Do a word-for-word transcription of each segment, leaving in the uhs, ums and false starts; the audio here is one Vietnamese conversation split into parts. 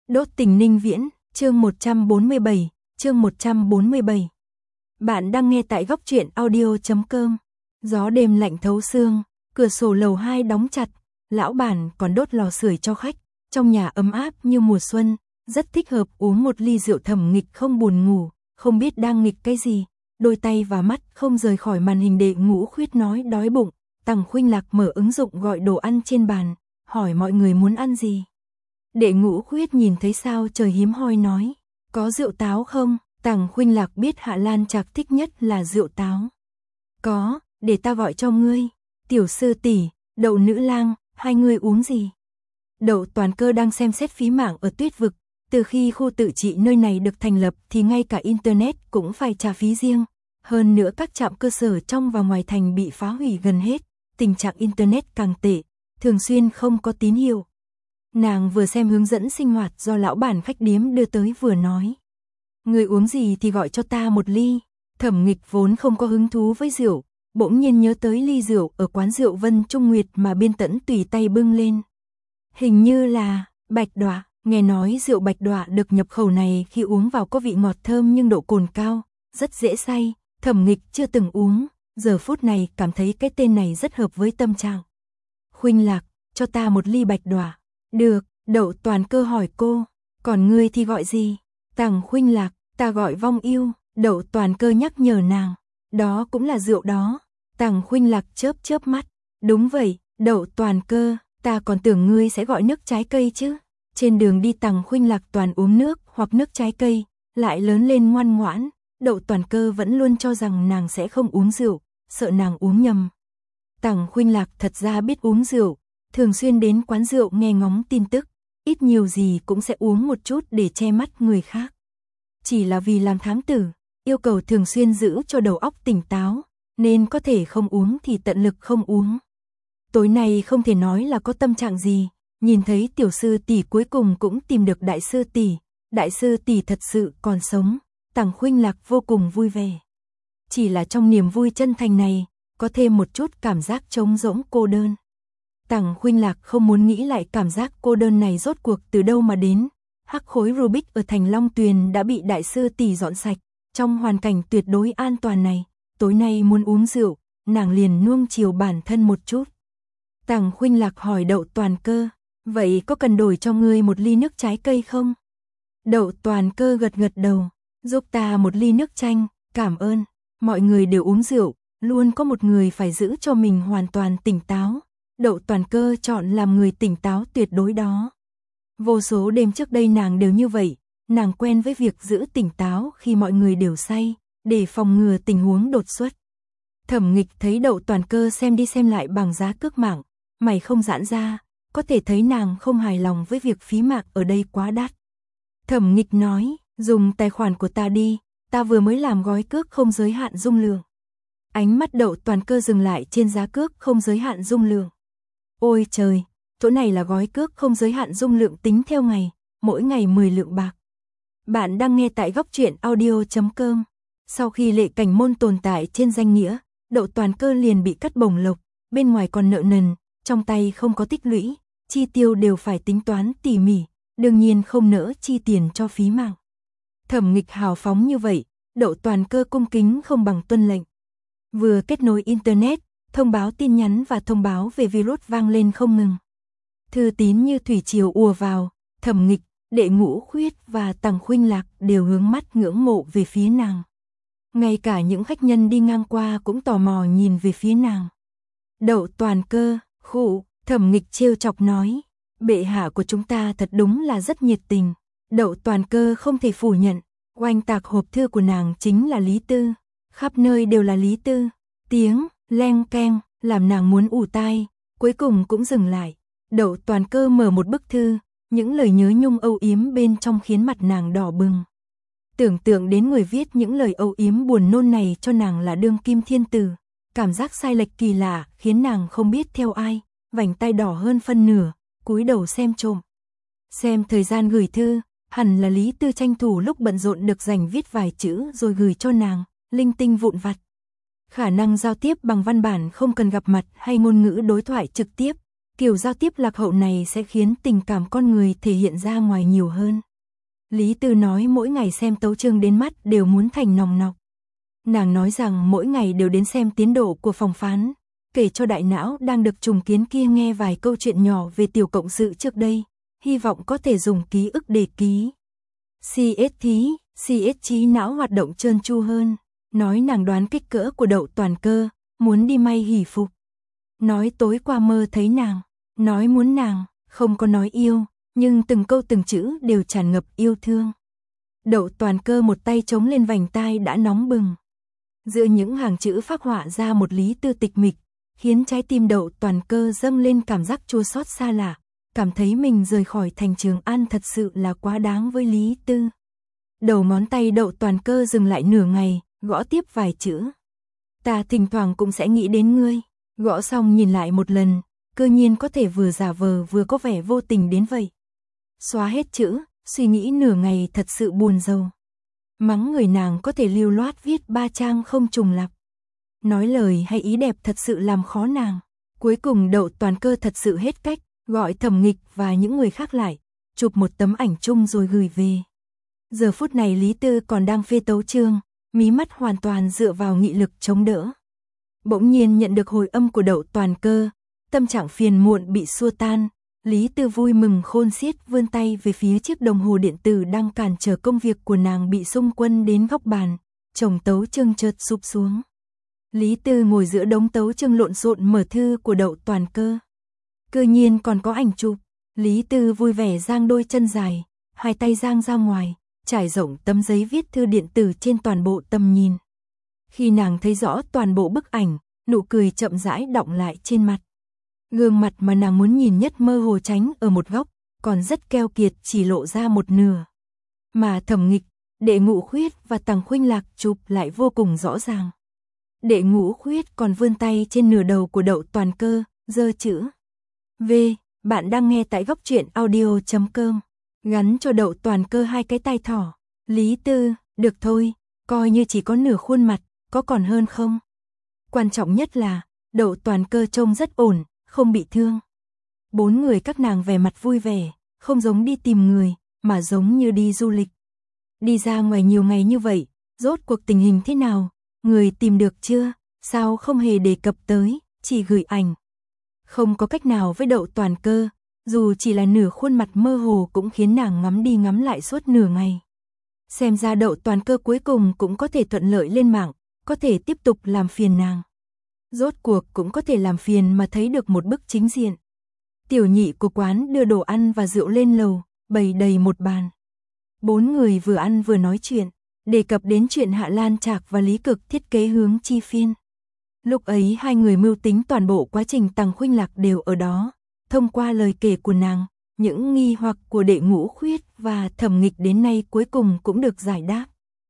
Đốt tình Ninh Viễn, chương một trăm bốn mươi bảy, chương một trăm bốn mươi bảy. Bạn đang nghe tại góc truyện audio chấm com. Gió đêm lạnh thấu xương, cửa sổ lầu hai đóng chặt, lão bản còn đốt lò sưởi cho khách, trong nhà ấm áp như mùa xuân, rất thích hợp uống một ly rượu Thẩm Nghịch không buồn ngủ, không biết đang nghịch cái gì, đôi tay và mắt không rời khỏi màn hình. Đệ Ngũ Khuyết nói đói bụng, Tằng Khuynh Lạc mở ứng dụng gọi đồ ăn trên bàn, hỏi mọi người muốn ăn gì. Đệ Ngũ Khuyết nhìn thấy sao trời hiếm hoi nói, có rượu táo không? Tằng Khuynh Lạc biết Hạ Lan Trạc thích nhất là rượu táo. Có, để ta gọi cho ngươi. Tiểu sư tỷ, Đậu nữ lang, hai người uống gì? Đậu Toàn Cơ đang xem xét phí mạng ở Tuyết Vực. Từ khi khu tự trị nơi này được thành lập thì ngay cả Internet cũng phải trả phí riêng. Hơn nữa các trạm cơ sở trong và ngoài thành bị phá hủy gần hết. Tình trạng Internet càng tệ, thường xuyên không có tín hiệu. Nàng vừa xem hướng dẫn sinh hoạt do lão bản khách điếm đưa tới vừa nói. Người uống gì thì gọi cho ta một ly. Thẩm Nghịch vốn không có hứng thú với rượu, bỗng nhiên nhớ tới ly rượu ở quán rượu Vân Trung Nguyệt mà Biên Tẫn tùy tay bưng lên. Hình như là Bạch Đọa, nghe nói rượu Bạch Đọa được nhập khẩu này khi uống vào có vị ngọt thơm nhưng độ cồn cao, rất dễ say. Thẩm Nghịch chưa từng uống, giờ phút này cảm thấy cái tên này rất hợp với tâm trạng. Khuynh Lạc, cho ta một ly Bạch Đọa. Được, Đậu Toàn Cơ hỏi cô, còn ngươi thì gọi gì? Tằng Khuynh Lạc, ta gọi Vong Yêu. Đậu Toàn Cơ nhắc nhở nàng, đó cũng là rượu đó. Tằng Khuynh Lạc chớp chớp mắt, đúng vậy, Đậu Toàn Cơ, ta còn tưởng ngươi sẽ gọi nước trái cây chứ. Trên đường đi Tằng Khuynh Lạc toàn uống nước hoặc nước trái cây, lại lớn lên ngoan ngoãn. Đậu Toàn Cơ vẫn luôn cho rằng nàng sẽ không uống rượu, sợ nàng uống nhầm. Tằng Khuynh Lạc thật ra biết uống rượu, thường xuyên đến quán rượu nghe ngóng tin tức, ít nhiều gì cũng sẽ uống một chút để che mắt người khác. Chỉ là vì làm thám tử, yêu cầu thường xuyên giữ cho đầu óc tỉnh táo, nên có thể không uống thì tận lực không uống. Tối nay không thể nói là có tâm trạng gì, nhìn thấy tiểu sư tỷ cuối cùng cũng tìm được đại sư tỷ, đại sư tỷ thật sự còn sống, Tằng Khuynh Lạc vô cùng vui vẻ. Chỉ là trong niềm vui chân thành này, có thêm một chút cảm giác trống rỗng cô đơn. Tằng Khuynh Lạc không muốn nghĩ lại cảm giác cô đơn này rốt cuộc từ đâu mà đến. Hắc khối Rubik ở thành Long Tuyền đã bị đại sư tỷ dọn sạch, trong hoàn cảnh tuyệt đối an toàn này, tối nay muốn uống rượu, nàng liền nuông chiều bản thân một chút. Tằng Khuynh Lạc hỏi Đậu Toàn Cơ, vậy có cần đổi cho ngươi một ly nước trái cây không? Đậu Toàn Cơ gật gật đầu, giúp ta một ly nước chanh, cảm ơn. Mọi người đều uống rượu, luôn có một người phải giữ cho mình hoàn toàn tỉnh táo. Đậu Toàn Cơ chọn làm người tỉnh táo tuyệt đối đó. Vô số đêm trước đây nàng đều như vậy, nàng quen với việc giữ tỉnh táo khi mọi người đều say, để phòng ngừa tình huống đột xuất. Thẩm Nghịch thấy Đậu Toàn Cơ xem đi xem lại bằng giá cước mạng, mày không giãn ra, có thể thấy nàng không hài lòng với việc phí mạng ở đây quá đắt. Thẩm Nghịch nói, dùng tài khoản của ta đi, ta vừa mới làm gói cước không giới hạn dung lượng. Ánh mắt Đậu Toàn Cơ dừng lại trên giá cước không giới hạn dung lượng. Ôi trời, chỗ này là gói cước không giới hạn dung lượng tính theo ngày, mỗi ngày mười lượng bạc. Bạn đang nghe tại góc truyện audio chấm com. Sau khi Lệ Cảnh Môn tồn tại trên danh nghĩa, Đậu Toàn Cơ liền bị cắt bổng lộc, bên ngoài còn nợ nần, trong tay không có tích lũy, chi tiêu đều phải tính toán tỉ mỉ, đương nhiên không nỡ chi tiền cho phí mạng. Thẩm Nghịch hào phóng như vậy, Đậu Toàn Cơ cung kính không bằng tuân lệnh. Vừa kết nối Internet, thông báo tin nhắn và thông báo về virus vang lên không ngừng. Thư tín như thủy triều ùa vào, Thẩm Nghịch, Đệ Ngũ Khuyết và Tằng Khuynh Lạc đều hướng mắt ngưỡng mộ về phía nàng. Ngay cả những khách nhân đi ngang qua cũng tò mò nhìn về phía nàng. Đậu Toàn Cơ, khụ, Thẩm Nghịch trêu chọc nói, bệ hạ của chúng ta thật đúng là rất nhiệt tình. Đậu Toàn Cơ không thể phủ nhận, oanh tạc hộp thư của nàng chính là Lý Tư, khắp nơi đều là Lý Tư, tiếng leng keng làm nàng muốn ù tai, cuối cùng cũng dừng lại. Đậu Toàn Cơ mở một bức thư, những lời nhớ nhung âu yếm bên trong khiến mặt nàng đỏ bừng. Tưởng tượng đến người viết những lời âu yếm buồn nôn này cho nàng là đương kim thiên tử, cảm giác sai lệch kỳ lạ khiến nàng không biết theo ai, vành tai đỏ hơn phân nửa, cúi đầu xem trộm. Xem thời gian gửi thư, hẳn là Lý Tư tranh thủ lúc bận rộn được dành viết vài chữ rồi gửi cho nàng, linh tinh vụn vặt. Khả năng giao tiếp bằng văn bản không cần gặp mặt hay ngôn ngữ đối thoại trực tiếp, Kiểu giao tiếp lạc hậu này sẽ khiến tình cảm con người thể hiện ra ngoài nhiều hơn. Lý Tư nói mỗi ngày xem tấu chương đến mắt đều muốn thành nòng nọc. Nàng nói rằng mỗi ngày đều đến xem tiến độ của phòng phán, kể cho đại não đang được trùng kiến kia nghe vài câu chuyện nhỏ về tiểu cộng sự trước đây, hy vọng có thể dùng ký ức để ký. xê ét thí, xê ét trí não hoạt động trơn tru hơn, nói nàng đoán kích cỡ của Đậu Toàn Cơ, muốn đi may hỷ phục. Nói tối qua mơ thấy nàng, nói muốn nàng, không có nói yêu, nhưng từng câu từng chữ đều tràn ngập yêu thương. Đậu Toàn Cơ một tay chống lên vành tai đã nóng bừng. Giữa những hàng chữ phác họa ra một Lý Tư tịch mịch, khiến trái tim Đậu Toàn Cơ dâng lên cảm giác chua xót xa lạ, cảm thấy mình rời khỏi thành Trường An thật sự là quá đáng với Lý Tư. Đầu ngón tay Đậu Toàn Cơ dừng lại nửa ngày, gõ tiếp vài chữ. Ta thỉnh thoảng cũng sẽ nghĩ đến ngươi. Gõ xong nhìn lại một lần, cơ nhiên có thể vừa giả vờ vừa có vẻ vô tình đến vậy. Xóa hết chữ, suy nghĩ nửa ngày thật sự buồn rầu. Mắng người nàng có thể lưu loát viết ba trang không trùng lặp. Nói lời hay ý đẹp thật sự làm khó nàng. Cuối cùng Đậu Toàn Cơ thật sự hết cách, gọi Thẩm Nghịch và những người khác lại, chụp một tấm ảnh chung rồi gửi về. Giờ phút này Lý Tư còn đang phê tấu chương, mí mắt hoàn toàn dựa vào nghị lực chống đỡ. Bỗng nhiên nhận được hồi âm của Đậu Toàn Cơ, tâm trạng phiền muộn bị xua tan, Lý Tư vui mừng khôn xiết vươn tay về phía chiếc đồng hồ điện tử đang cản trở công việc của nàng bị xung quân đến góc bàn, chồng tấu chương chợt sụp xuống. Lý Tư ngồi giữa đống tấu chương lộn xộn mở thư của Đậu Toàn Cơ. Cơ nhiên còn có ảnh chụp, Lý Tư vui vẻ giang đôi chân dài, hai tay giang ra ngoài, trải rộng tấm giấy viết thư điện tử trên toàn bộ tầm nhìn. Khi nàng thấy rõ toàn bộ bức ảnh, nụ cười chậm rãi đọng lại trên mặt. Gương mặt mà nàng muốn nhìn nhất mơ hồ tránh ở một góc, còn rất keo kiệt chỉ lộ ra một nửa. Mà Thẩm Nghịch, Đệ Ngũ Khuyết và Tằng Khuynh Lạc chụp lại vô cùng rõ ràng. Đệ Ngũ Khuyết còn vươn tay trên nửa đầu của Đậu Toàn Cơ, giơ chữ V, bạn đang nghe tại góc truyện audio chấm com. Gắn cho Đậu Toàn Cơ hai cái tay thỏ. Lý Tư, được thôi, coi như chỉ có nửa khuôn mặt, có còn hơn không? Quan trọng nhất là, Đậu Toàn Cơ trông rất ổn, không bị thương. Bốn người các nàng vẻ mặt vui vẻ, không giống đi tìm người, mà giống như đi du lịch. Đi ra ngoài nhiều ngày như vậy, rốt cuộc tình hình thế nào? Người tìm được chưa? Sao không hề đề cập tới, chỉ gửi ảnh. Không có cách nào với Đậu Toàn Cơ, dù chỉ là nửa khuôn mặt mơ hồ cũng khiến nàng ngắm đi ngắm lại suốt nửa ngày. Xem ra Đậu Toàn Cơ cuối cùng cũng có thể thuận lợi lên mạng, có thể tiếp tục làm phiền nàng. Rốt cuộc cũng có thể làm phiền mà thấy được một bức chính diện. Tiểu nhị của quán đưa đồ ăn và rượu lên lầu, bày đầy một bàn. Bốn người vừa ăn vừa nói chuyện, đề cập đến chuyện Hạ Lan Trạc và Lý Cực thiết kế hướng chi phiên. Lúc ấy hai người mưu tính toàn bộ quá trình Tằng Khuynh Lạc đều ở đó. Thông qua lời kể của nàng, những nghi hoặc của Đệ Ngũ Khuyết và Thẩm Nghịch đến nay cuối cùng cũng được giải đáp.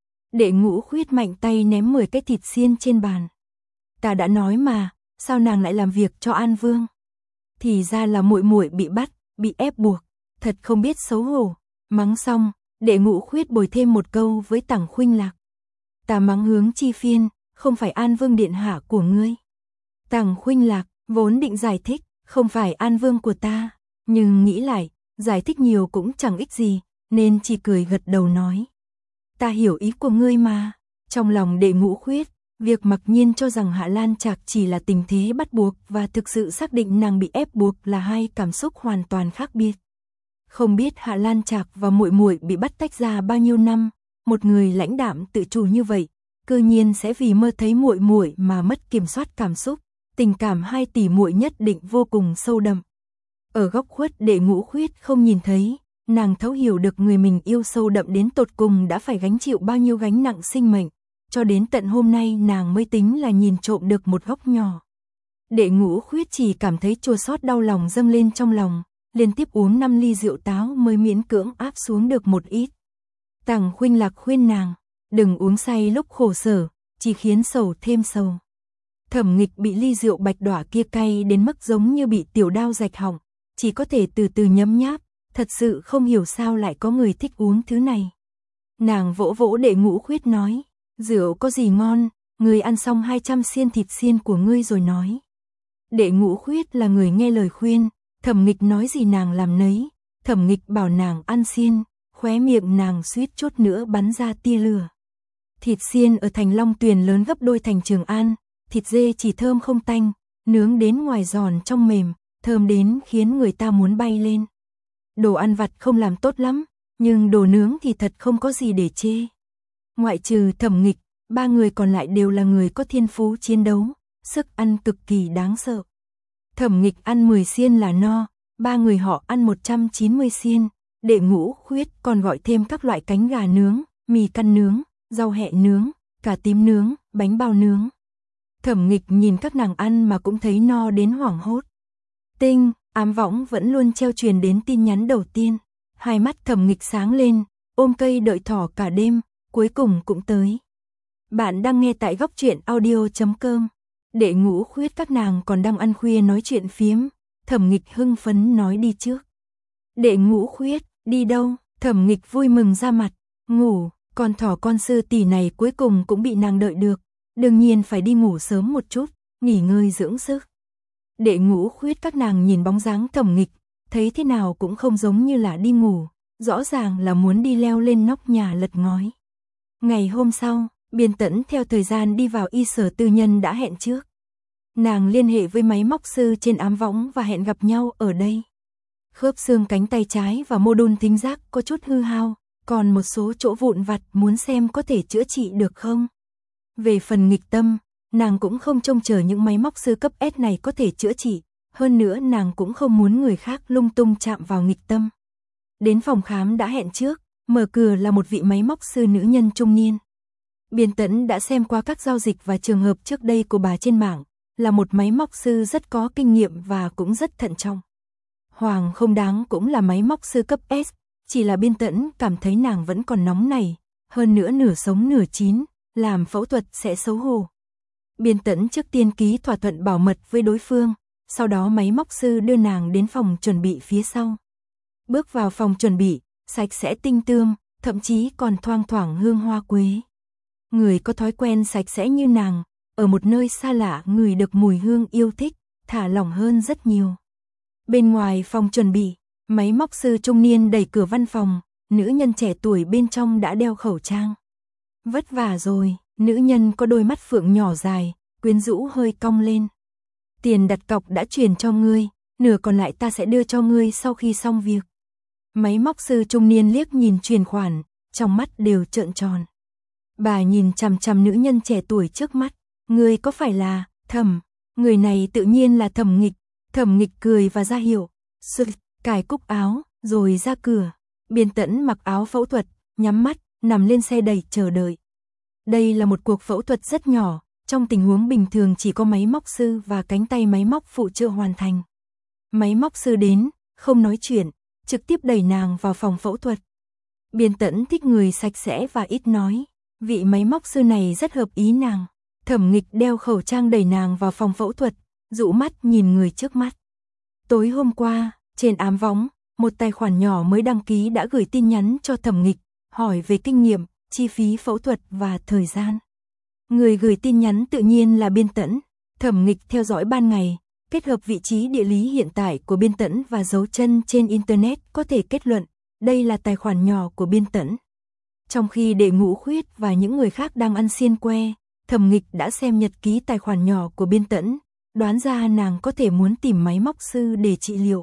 Đệ Ngũ Khuyết mạnh tay ném mười cái thịt xiên trên bàn. Ta đã nói mà, sao nàng lại làm việc cho An Vương? Thì ra là muội muội bị bắt, bị ép buộc, thật không biết xấu hổ. Mắng xong, Đệ Ngũ Khuyết bồi thêm một câu với Tằng Khuynh Lạc. Ta mắng hướng chi phiên, không phải An Vương điện hạ của ngươi. Tằng Khuynh Lạc vốn định giải thích, không phải An Vương của ta, nhưng nghĩ lại, giải thích nhiều cũng chẳng ích gì, nên chỉ cười gật đầu nói. Ta hiểu ý của ngươi mà. Trong lòng Đệ Ngũ Khuyết, việc mặc nhiên cho rằng Hạ Lan Trạc chỉ là tình thế bắt buộc và thực sự xác định nàng bị ép buộc là hai cảm xúc hoàn toàn khác biệt. Không biết Hạ Lan Trạc và muội muội bị bắt tách ra bao nhiêu năm, một người lãnh đạm tự chủ như vậy, cơ nhiên sẽ vì mơ thấy muội muội mà mất kiểm soát cảm xúc, tình cảm hai tỷ muội nhất định vô cùng sâu đậm. Ở góc khuất Đệ Ngũ Khuyết không nhìn thấy, nàng thấu hiểu được người mình yêu sâu đậm đến tột cùng đã phải gánh chịu bao nhiêu gánh nặng sinh mệnh, cho đến tận hôm nay nàng mới tính là nhìn trộm được một góc nhỏ. Đệ Ngũ Khuyết chỉ cảm thấy chua xót đau lòng dâng lên trong lòng, liên tiếp uống năm ly rượu táo mới miễn cưỡng áp xuống được một ít. Tằng Khuynh Lạc khuyên nàng, đừng uống say lúc khổ sở, chỉ khiến sầu thêm sầu. Thẩm Nghịch bị ly rượu bạch đọa kia cay đến mức giống như bị tiểu đao rạch họng, chỉ có thể từ từ nhấm nháp, thật sự không hiểu sao lại có người thích uống thứ này. Nàng vỗ vỗ Đệ Ngũ Khuyết nói, rượu có gì ngon, ngươi ăn xong hai trăm xiên thịt xiên của ngươi rồi nói. Đệ Ngũ Khuyết là người nghe lời khuyên, Thẩm Nghịch nói gì nàng làm nấy, Thẩm Nghịch bảo nàng ăn xiên, khóe miệng nàng suýt chút nữa bắn ra tia lửa. Thịt xiên ở thành Long Tuyền lớn gấp đôi thành Trường An, thịt dê chỉ thơm không tanh, nướng đến ngoài giòn trong mềm, thơm đến khiến người ta muốn bay lên. Đồ ăn vặt không làm tốt lắm, nhưng đồ nướng thì thật không có gì để chê. Ngoại trừ Thẩm Nghịch, ba người còn lại đều là người có thiên phú chiến đấu, sức ăn cực kỳ đáng sợ. Thẩm Nghịch ăn mười xiên là no, ba người họ ăn một trăm chín mươi xiên, Đệ Ngũ Khuyết còn gọi thêm các loại cánh gà nướng, mì căn nướng, rau hẹ nướng, cà tím nướng, bánh bao nướng. Thẩm Nghịch nhìn các nàng ăn mà cũng thấy no đến hoảng hốt. Tinh, ám võng vẫn luôn treo truyền đến tin nhắn đầu tiên. Hai mắt Thẩm Nghịch sáng lên, ôm cây đợi thỏ cả đêm, cuối cùng cũng tới. Bạn đang nghe tại góc truyện audio chấm com. Đệ Ngũ Khuyết các nàng còn đang ăn khuya nói chuyện phiếm, Thẩm Nghịch hưng phấn nói đi trước. Đệ Ngũ Khuyết, đi đâu? Thẩm Nghịch vui mừng ra mặt, ngủ, con thỏ con sư tỷ này cuối cùng cũng bị nàng đợi được, đương nhiên phải đi ngủ sớm một chút, nghỉ ngơi dưỡng sức. Đệ Ngũ Khuyết các nàng nhìn bóng dáng Thẩm Nghịch, thấy thế nào cũng không giống như là đi ngủ, rõ ràng là muốn đi leo lên nóc nhà lật ngói. Ngày hôm sau, Biên Tẫn theo thời gian đi vào y sở tư nhân đã hẹn trước. Nàng liên hệ với máy móc sư trên ám võng và hẹn gặp nhau ở đây. Khớp xương cánh tay trái và mô đun thính giác có chút hư hao, còn một số chỗ vụn vặt muốn xem có thể chữa trị được không. Về phần nghịch tâm, nàng cũng không trông chờ những máy móc sư cấp S này có thể chữa trị, hơn nữa nàng cũng không muốn người khác lung tung chạm vào nghịch tâm. Đến phòng khám đã hẹn trước, mở cửa là một vị máy móc sư nữ nhân trung niên. Biên Tẫn đã xem qua các giao dịch và trường hợp trước đây của bà trên mạng, là một máy móc sư rất có kinh nghiệm và cũng rất thận trọng. Hoàng không đáng cũng là máy móc sư cấp S, chỉ là Biên Tẫn cảm thấy nàng vẫn còn nóng này, hơn nữa nửa sống nửa chín, làm phẫu thuật sẽ xấu hổ. Biên Tẫn trước tiên ký thỏa thuận bảo mật với đối phương, sau đó máy móc sư đưa nàng đến phòng chuẩn bị phía sau. Bước vào phòng chuẩn bị, sạch sẽ tinh tươm, thậm chí còn thoang thoảng hương hoa quế. Người có thói quen sạch sẽ như nàng, ở một nơi xa lạ ngửi được mùi hương yêu thích, thả lỏng hơn rất nhiều. Bên ngoài phòng chuẩn bị, máy móc sư trung niên đẩy cửa văn phòng, nữ nhân trẻ tuổi bên trong đã đeo khẩu trang. Vất vả rồi, nữ nhân có đôi mắt phượng nhỏ dài, quyến rũ hơi cong lên. Tiền đặt cọc đã chuyển cho ngươi, nửa còn lại ta sẽ đưa cho ngươi sau khi xong việc. Máy móc sư trung niên liếc nhìn chuyển khoản, trong mắt đều trợn tròn. Bà nhìn chằm chằm nữ nhân trẻ tuổi trước mắt, ngươi có phải là Thẩm? Người này tự nhiên là Thẩm Nghịch. Thẩm Nghịch cười và ra hiệu, sực, cài cúc áo, rồi ra cửa. Biên Tẫn mặc áo phẫu thuật, nhắm mắt, nằm lên xe đẩy chờ đợi. Đây là một cuộc phẫu thuật rất nhỏ, trong tình huống bình thường chỉ có máy móc sư và cánh tay máy móc phụ trợ hoàn thành. Máy móc sư đến, không nói chuyện, trực tiếp đẩy nàng vào phòng phẫu thuật. Biên Tẫn thích người sạch sẽ và ít nói, vị máy móc sư này rất hợp ý nàng. Thẩm Nghịch đeo khẩu trang đẩy nàng vào phòng phẫu thuật, dụ mắt nhìn người trước mắt. Tối hôm qua, trên ám võng, một tài khoản nhỏ mới đăng ký đã gửi tin nhắn cho Thẩm Nghịch, hỏi về kinh nghiệm, chi phí phẫu thuật và thời gian. Người gửi tin nhắn tự nhiên là Biên Tẫn. Thẩm Nghịch theo dõi ban ngày, kết hợp vị trí địa lý hiện tại của Biên Tẫn và dấu chân trên Internet có thể kết luận, đây là tài khoản nhỏ của Biên Tẫn. Trong khi Đệ Ngũ Khuyết và những người khác đang ăn xiên que, Thẩm Nghịch đã xem nhật ký tài khoản nhỏ của Biên Tẫn, đoán ra nàng có thể muốn tìm máy móc sư để trị liệu.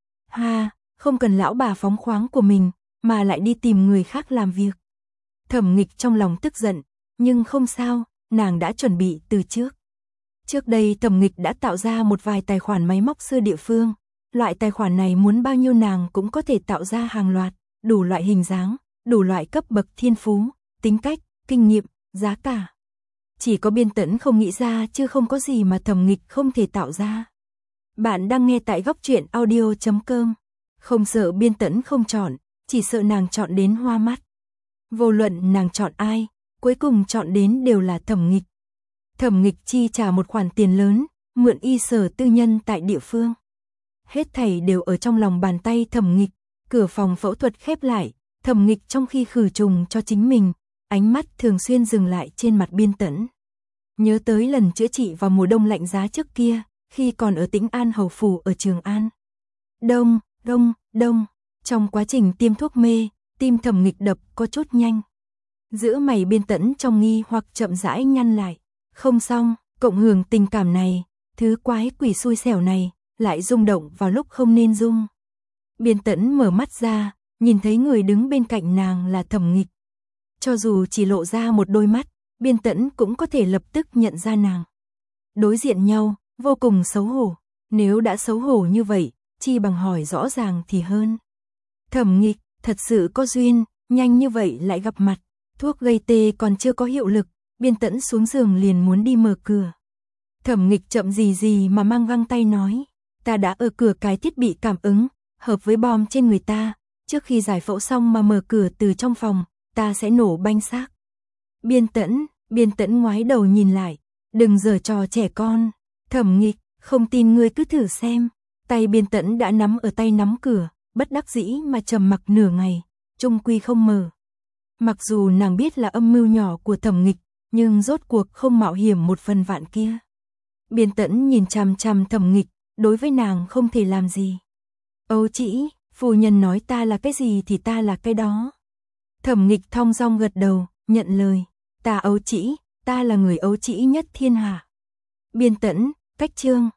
Ha, không cần lão bà phóng khoáng của mình, mà lại đi tìm người khác làm việc. Thẩm Nghịch trong lòng tức giận, nhưng không sao, nàng đã chuẩn bị từ trước. Trước đây Thẩm Nghịch đã tạo ra một vài tài khoản máy móc sư địa phương, loại tài khoản này muốn bao nhiêu nàng cũng có thể tạo ra hàng loạt, đủ loại hình dáng, đủ loại cấp bậc thiên phú, tính cách, kinh nghiệm, giá cả. Chỉ có Biên Tẫn không nghĩ ra chứ không có gì mà Thẩm Nghịch không thể tạo ra. Bạn đang nghe tại góc truyện audio chấm com. Không sợ Biên Tẫn không chọn, chỉ sợ nàng chọn đến hoa mắt. Vô luận nàng chọn ai, cuối cùng chọn đến đều là Thẩm Nghịch. Thẩm Nghịch chi trả một khoản tiền lớn, mượn y sở tư nhân tại địa phương. Hết thảy đều ở trong lòng bàn tay Thẩm Nghịch, cửa phòng phẫu thuật khép lại, Thẩm Nghịch trong khi khử trùng cho chính mình, ánh mắt thường xuyên dừng lại trên mặt Biên Tẫn. Nhớ tới lần chữa trị vào mùa đông lạnh giá trước kia, khi còn ở Tĩnh An hầu phủ ở Trường An. Đông, đông, đông. Trong quá trình tiêm thuốc mê, tim Thẩm Nghịch đập có chút nhanh. Giữa mày Biên Tẫn trong nghi hoặc chậm rãi nhăn lại. Không xong, cộng hưởng tình cảm này, thứ quái quỷ xui xẻo này, lại rung động vào lúc không nên rung. Biên Tẫn mở mắt ra, nhìn thấy người đứng bên cạnh nàng là Thẩm Nghịch. Cho dù chỉ lộ ra một đôi mắt, Biên Tẫn cũng có thể lập tức nhận ra nàng. Đối diện nhau, vô cùng xấu hổ. Nếu đã xấu hổ như vậy, chi bằng hỏi rõ ràng thì hơn. Thẩm Nghịch, thật sự có duyên, nhanh như vậy lại gặp mặt. Thuốc gây tê còn chưa có hiệu lực, Biên Tẫn xuống giường liền muốn đi mở cửa. Thẩm Nghịch chậm gì gì mà mang găng tay nói, ta đã ở cửa cái thiết bị cảm ứng, hợp với bom trên người ta, trước khi giải phẫu xong mà mở cửa từ trong phòng, ta sẽ nổ banh xác. Biên Tẫn, Biên Tẫn ngoái đầu nhìn lại, đừng giở trò trẻ con. Thẩm Nghịch, không tin ngươi cứ thử xem. Tay Biên Tẫn đã nắm ở tay nắm cửa, bất đắc dĩ mà trầm mặc nửa ngày, chung quy không mở. Mặc dù nàng biết là âm mưu nhỏ của Thẩm Nghịch, nhưng rốt cuộc không mạo hiểm một phần vạn kia. Biên Tẫn nhìn chằm chằm Thẩm Nghịch, đối với nàng không thể làm gì. Âu Chỉ, phu nhân nói ta là cái gì thì ta là cái đó. Thẩm Nghịch thong dong gật đầu, nhận lời. Ta Âu Chỉ, ta là người Âu Chỉ nhất thiên hạ. Biên Tẫn, cách chương.